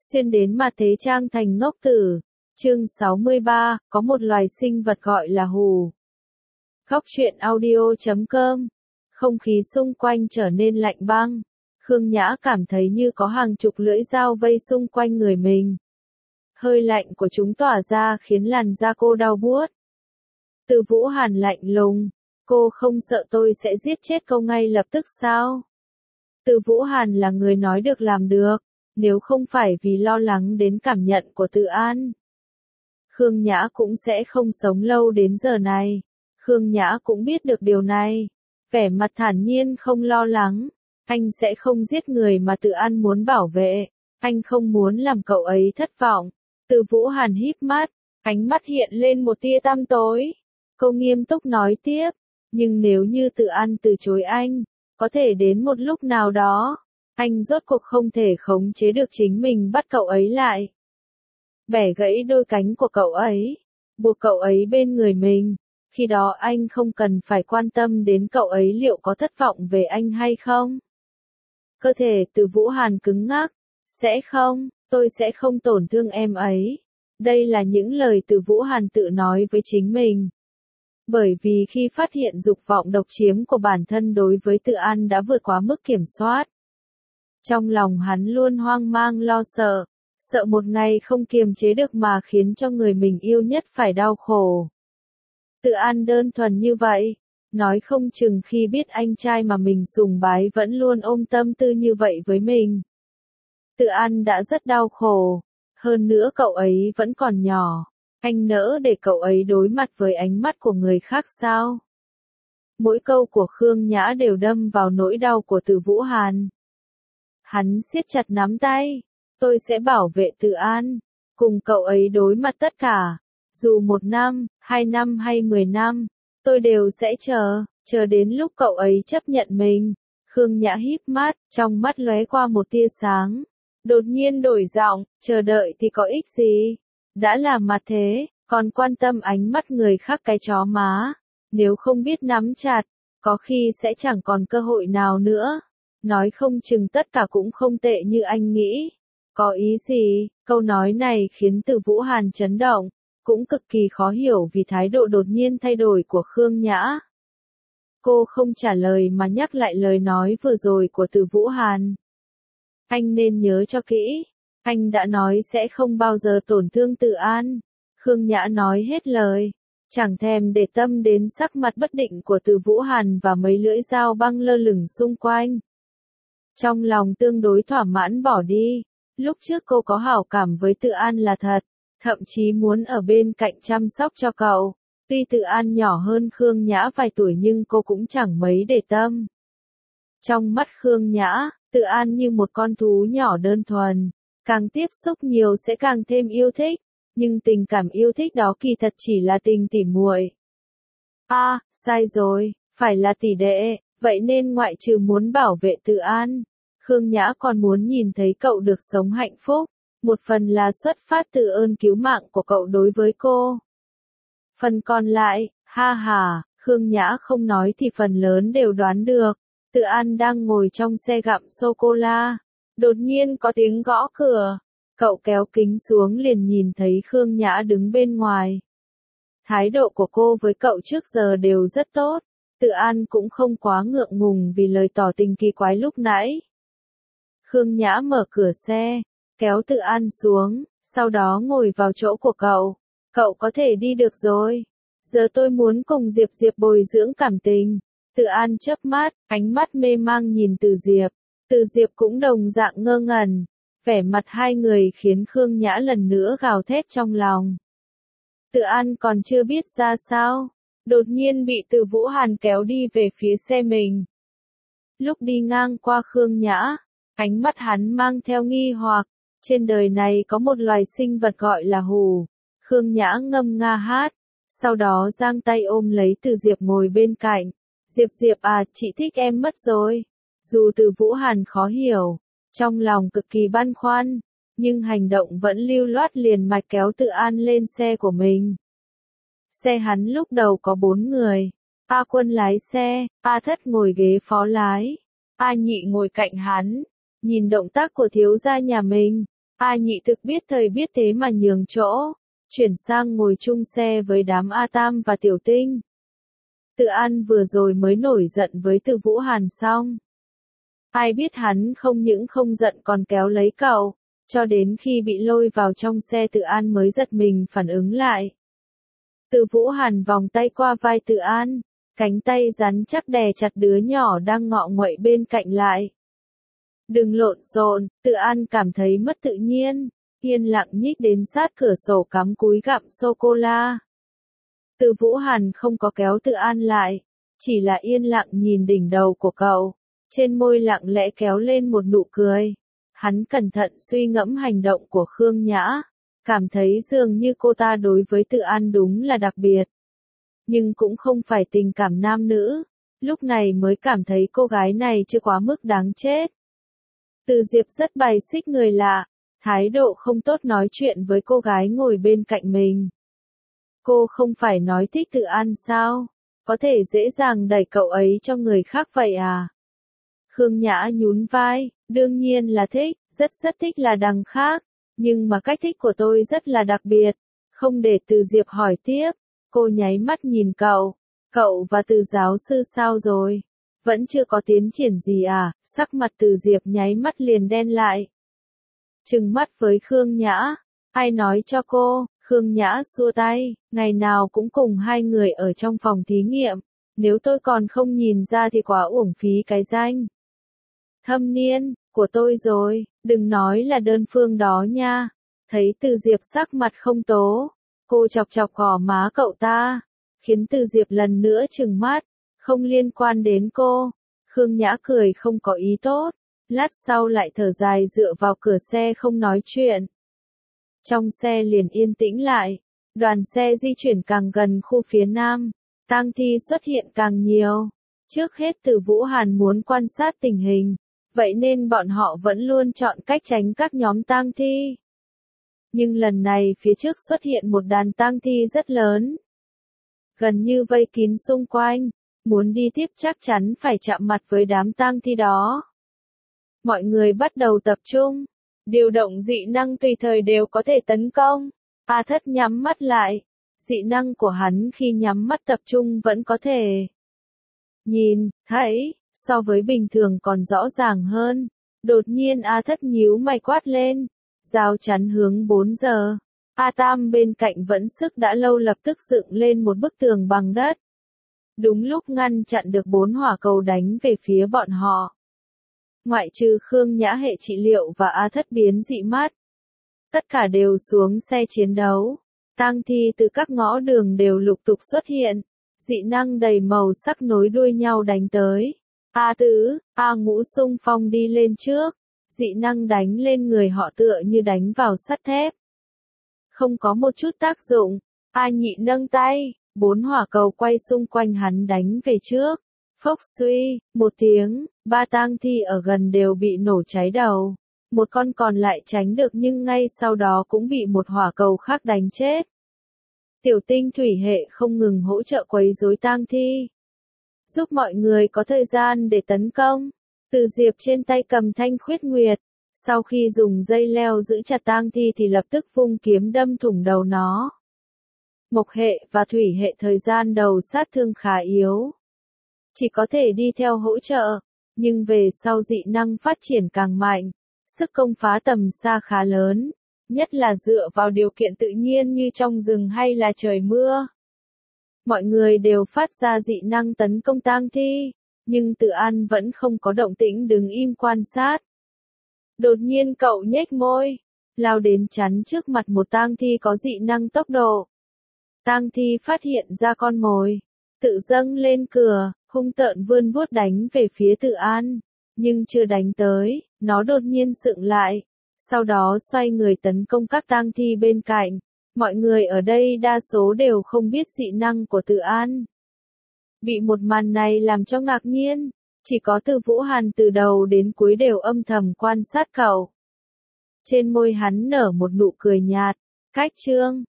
Xuyên đến mà thế trang thành ngốc tử. Chương 63, có một loài sinh vật gọi là hù. Góc truyện audio.com. Không khí xung quanh trở nên lạnh băng. Khương Nhã cảm thấy như có hàng chục lưỡi dao vây xung quanh người mình. Hơi lạnh của chúng tỏa ra khiến làn da cô đau buốt. Từ Vũ Hàn lạnh lùng. Cô không sợ tôi sẽ giết chết cô ngay lập tức sao? Từ Vũ Hàn là người nói được làm được. Nếu không phải vì lo lắng đến cảm nhận của Tự An, Khương Nhã cũng sẽ không sống lâu đến giờ này. Khương Nhã cũng biết được điều này. Vẻ mặt thản nhiên không lo lắng. Anh sẽ không giết người mà Tự An muốn bảo vệ. Anh không muốn làm cậu ấy thất vọng. Từ Vũ Hàn híp mắt, ánh mắt hiện lên một tia tăm tối. Cô nghiêm túc nói tiếp, nhưng nếu như Tự An từ chối anh, có thể đến một lúc nào đó, anh rốt cuộc không thể khống chế được chính mình bắt cậu ấy lại. Bẻ gãy đôi cánh của cậu ấy, buộc cậu ấy bên người mình, khi đó anh không cần phải quan tâm đến cậu ấy liệu có thất vọng về anh hay không. Cơ thể Từ Vũ Hàn cứng ngắc, sẽ không, tôi sẽ không tổn thương em ấy. Đây là những lời Từ Vũ Hàn tự nói với chính mình. Bởi vì khi phát hiện dục vọng độc chiếm của bản thân đối với Tự An đã vượt quá mức kiểm soát. Trong lòng hắn luôn hoang mang lo sợ, sợ một ngày không kiềm chế được mà khiến cho người mình yêu nhất phải đau khổ. Tự An đơn thuần như vậy, nói không chừng khi biết anh trai mà mình sùng bái vẫn luôn ôm tâm tư như vậy với mình. Tự An đã rất đau khổ, hơn nữa cậu ấy vẫn còn nhỏ, anh nỡ để cậu ấy đối mặt với ánh mắt của người khác sao? Mỗi câu của Khương Nhã đều đâm vào nỗi đau của Từ Vũ Hàn. Hắn siết chặt nắm tay, tôi sẽ bảo vệ Tự An, cùng cậu ấy đối mặt tất cả, dù 1 năm, 2 năm hay 10 năm, tôi đều sẽ chờ đến lúc cậu ấy chấp nhận mình. Khương Nhã híp mắt, trong mắt lóe qua một tia sáng, đột nhiên đổi giọng, chờ đợi thì có ích gì, đã là mặt thế, còn quan tâm ánh mắt người khác cái chó má, nếu không biết nắm chặt, có khi sẽ chẳng còn cơ hội nào nữa. Nói không chừng tất cả cũng không tệ như anh nghĩ. Có ý gì? Câu nói này khiến Từ Vũ Hàn chấn động, cũng cực kỳ khó hiểu vì thái độ đột nhiên thay đổi của Khương Nhã. Cô không trả lời mà nhắc lại lời nói vừa rồi của Từ Vũ Hàn. Anh nên nhớ cho kỹ, anh đã nói sẽ không bao giờ tổn thương Tự An. Khương Nhã nói hết lời, chẳng thèm để tâm đến sắc mặt bất định của Từ Vũ Hàn và mấy lưỡi dao băng lơ lửng xung quanh. Trong lòng tương đối thỏa mãn bỏ đi, lúc trước cô có hảo cảm với Tự An là thật, thậm chí muốn ở bên cạnh chăm sóc cho cậu. Tuy Tự An nhỏ hơn Khương Nhã vài tuổi nhưng cô cũng chẳng mấy để tâm. Trong mắt Khương Nhã, Tự An như một con thú nhỏ đơn thuần, càng tiếp xúc nhiều sẽ càng thêm yêu thích, nhưng tình cảm yêu thích đó kỳ thật chỉ là tình tỉ muội. Sai rồi, phải là tỷ đệ, vậy nên ngoại trừ muốn bảo vệ Tự An, Khương Nhã còn muốn nhìn thấy cậu được sống hạnh phúc, một phần là xuất phát từ ơn cứu mạng của cậu đối với cô. Phần còn lại, Khương Nhã không nói thì phần lớn đều đoán được. Tự An đang ngồi trong xe gặm sô-cô-la, đột nhiên có tiếng gõ cửa, cậu kéo kính xuống liền nhìn thấy Khương Nhã đứng bên ngoài. Thái độ của cô với cậu trước giờ đều rất tốt, Tự An cũng không quá ngượng ngùng vì lời tỏ tình kỳ quái lúc nãy. Khương Nhã mở cửa xe, kéo Tự An xuống, sau đó ngồi vào chỗ của cậu. Cậu có thể đi được rồi. Giờ tôi muốn cùng Diệp Diệp bồi dưỡng cảm tình. Tự An chớp mắt, ánh mắt mê mang nhìn Từ Diệp. Từ Diệp cũng đồng dạng ngơ ngẩn. Vẻ mặt hai người khiến Khương Nhã lần nữa gào thét trong lòng. Tự An còn chưa biết ra sao, đột nhiên bị Từ Vũ Hàn kéo đi về phía xe mình. Lúc đi ngang qua Khương Nhã, ánh mắt hắn mang theo nghi hoặc, trên đời này có một loài sinh vật gọi là hù. Khương Nhã ngâm nga hát, sau đó giang tay ôm lấy Từ Diệp ngồi bên cạnh. Diệp Diệp chị thích em mất rồi. Dù Từ Vũ Hàn khó hiểu, trong lòng cực kỳ băn khoăn, nhưng hành động vẫn lưu loát liền mạch kéo Tự An lên xe của mình. Xe hắn lúc đầu có 4 người. A Quân lái xe, A Thất ngồi ghế phó lái, A Nhị ngồi cạnh hắn. Nhìn động tác của thiếu gia nhà mình, A Nhị thực biết thời biết thế mà nhường chỗ, chuyển sang ngồi chung xe với đám A Tam và Tiểu Tinh. Từ An vừa rồi mới nổi giận với Từ Vũ Hàn xong. Ai biết hắn không những không giận còn kéo lấy cậu, cho đến khi bị lôi vào trong xe Từ An mới giật mình phản ứng lại. Từ Vũ Hàn vòng tay qua vai Từ An, cánh tay rắn chắc đè chặt đứa nhỏ đang ngọ nguậy bên cạnh lại. Đừng lộn xộn, Từ An cảm thấy mất tự nhiên, yên lặng nhích đến sát cửa sổ cắm cúi gặm sô-cô-la. Từ Vũ Hàn không có kéo Từ An lại, chỉ là yên lặng nhìn đỉnh đầu của cậu, trên môi lặng lẽ kéo lên một nụ cười. Hắn cẩn thận suy ngẫm hành động của Khương Nhã, cảm thấy dường như cô ta đối với Từ An đúng là đặc biệt. Nhưng cũng không phải tình cảm nam nữ, lúc này mới cảm thấy cô gái này chưa quá mức đáng chết. Từ Diệp rất bài xích người lạ, thái độ không tốt nói chuyện với cô gái ngồi bên cạnh mình. Cô không phải nói thích Từ An sao? Có thể dễ dàng đẩy cậu ấy cho người khác vậy à? Khương Nhã nhún vai, đương nhiên là thích, rất thích là đằng khác, nhưng mà cách thích của tôi rất là đặc biệt. Không để Từ Diệp hỏi tiếp, cô nháy mắt nhìn cậu và Từ giáo sư sao rồi? Vẫn chưa có tiến triển gì à? Sắc mặt Từ Diệp nháy mắt liền đen lại. Trừng mắt với Khương Nhã, ai nói cho cô? Khương Nhã xua tay, ngày nào cũng cùng hai người ở trong phòng thí nghiệm, nếu tôi còn không nhìn ra thì quá uổng phí cái danh. Thâm niên, của tôi rồi, đừng nói là đơn phương đó nha. Thấy Từ Diệp sắc mặt không tố, cô chọc chọc gò má cậu ta, khiến Từ Diệp lần nữa trừng mắt, không liên quan đến cô. Khương Nhã cười không có ý tốt, lát sau lại thở dài dựa vào cửa xe không nói chuyện. Trong xe liền yên tĩnh lại, đoàn xe di chuyển càng gần khu phía nam, tang thi xuất hiện càng nhiều. Trước hết Từ Vũ Hàn muốn quan sát tình hình, vậy nên bọn họ vẫn luôn chọn cách tránh các nhóm tang thi. Nhưng lần này phía trước xuất hiện một đàn tang thi rất lớn, gần như vây kín xung quanh, muốn đi tiếp chắc chắn phải chạm mặt với đám tang thi đó. Mọi người bắt đầu tập trung, điều động dị năng tùy thời đều có thể tấn công. A Thất nhắm mắt lại, dị năng của hắn khi nhắm mắt tập trung vẫn có thể nhìn thấy, so với bình thường còn rõ ràng hơn. Đột nhiên A Thất nhíu mày quát lên, giao chắn hướng 4 giờ. A Tam bên cạnh vẫn sức đã lâu lập tức dựng lên một bức tường bằng đất. Đúng lúc ngăn chặn được 4 hỏa cầu đánh về phía bọn họ. Ngoại trừ Khương Nhã hệ trị liệu và A Thất biến dị mắt, tất cả đều xuống xe chiến đấu. Tang thi từ các ngõ đường đều lục tục xuất hiện, dị năng đầy màu sắc nối đuôi nhau đánh tới. A Tứ, A Ngũ xung phong đi lên trước, dị năng đánh lên người họ tựa như đánh vào sắt thép. Không có một chút tác dụng, A Nhị nâng tay, 4 hỏa cầu quay xung quanh hắn đánh về trước. Phốc suy, một tiếng, 3 tang thi ở gần đều bị nổ cháy đầu. Một con còn lại tránh được nhưng ngay sau đó cũng bị một hỏa cầu khác đánh chết. Tiểu Tinh thủy hệ không ngừng hỗ trợ quấy rối tang thi, giúp mọi người có thời gian để tấn công. Từ Diệp trên tay cầm thanh khuyết nguyệt, sau khi dùng dây leo giữ chặt tang thi thì lập tức vung kiếm đâm thủng đầu nó. Mộc hệ và thủy hệ thời gian đầu sát thương khá yếu, chỉ có thể đi theo hỗ trợ, nhưng về sau dị năng phát triển càng mạnh, sức công phá tầm xa khá lớn, nhất là dựa vào điều kiện tự nhiên như trong rừng hay là trời mưa. Mọi người đều phát ra dị năng tấn công tang thi, nhưng Từ An vẫn không có động tĩnh đứng im quan sát. Đột nhiên cậu nhếch môi, lao đến chắn trước mặt một tang thi có dị năng tốc độ. Tang thi phát hiện ra con mồi, tự dâng lên cửa, hung tợn vươn vuốt đánh về phía Từ An, nhưng chưa đánh tới, nó đột nhiên sững lại, sau đó xoay người tấn công các tang thi bên cạnh. Mọi người ở đây đa số đều không biết dị năng của Từ An. Bị một màn này làm cho ngạc nhiên, chỉ có Từ Vũ Hàn từ đầu đến cuối đều âm thầm quan sát cậu. Trên môi hắn nở một nụ cười nhạt, cách chương